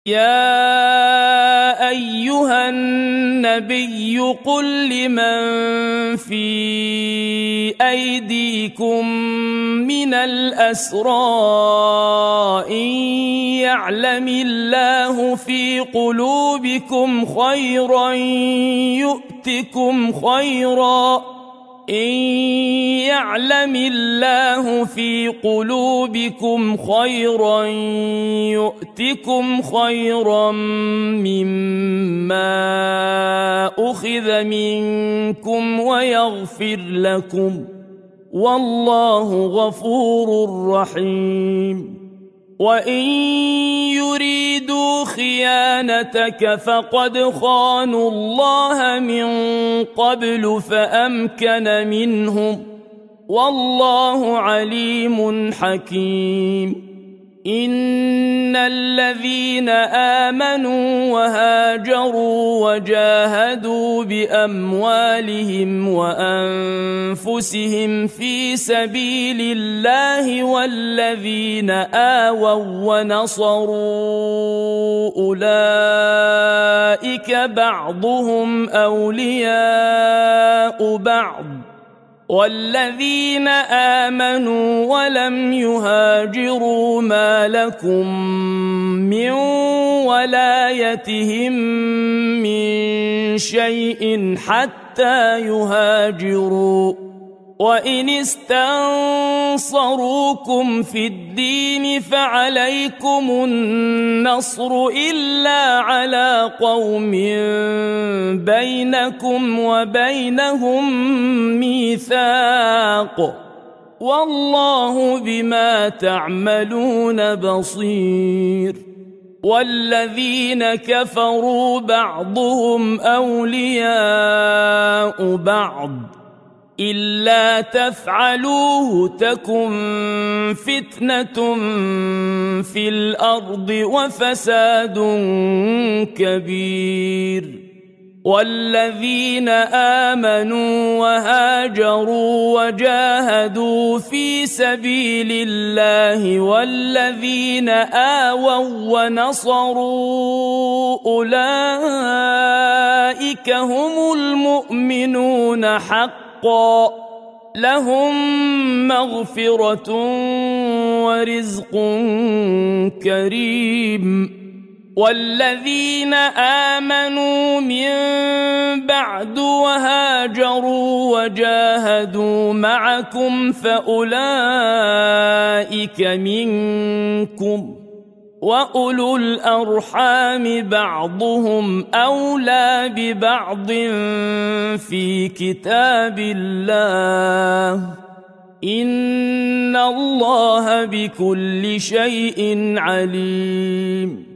يا أيها النبي قل لمن في أيديكم من الأسرى إن يعلم الله في قلوبكم خيرا يؤتكم خيرا مما أخذ منكم ويغفر لكم والله غفور رحيم. وإن يريدوا خيانتك فقد خانوا الله من قبل فأمكن منهم والله عليم حكيم. إن الذين آمنوا وهاجروا وجاهدوا بأموالهم وأنفسهم في سبيل الله والذين آووا ونصروا أولئك بعضهم أولياء بعض والذين آمنوا ولم يهاجروا ما لكم من ولايتهم من شيء حتى يهاجروا. وإن استنصروكم في الدين فعليكم النصر إلا على قوم بينكم وبينهم ميثاق والله بما تعملون بصير. والذين كفروا بعضهم أولياء بعض إلا تفعلوه تكن فتنة في الأرض وفساد كبير. والذين آمنوا وهاجروا وجاهدوا في سبيل الله والذين آووا ونصروا أولئك هم المؤمنون حقا لهم مغفرة ورزق كريم. والذين آمنوا من بعد وهاجروا وجاهدوا معكم فأولئك منكم وأولو الأرحام بعضهم أولى ببعض في كتاب الله إن الله بكل شيء عليم.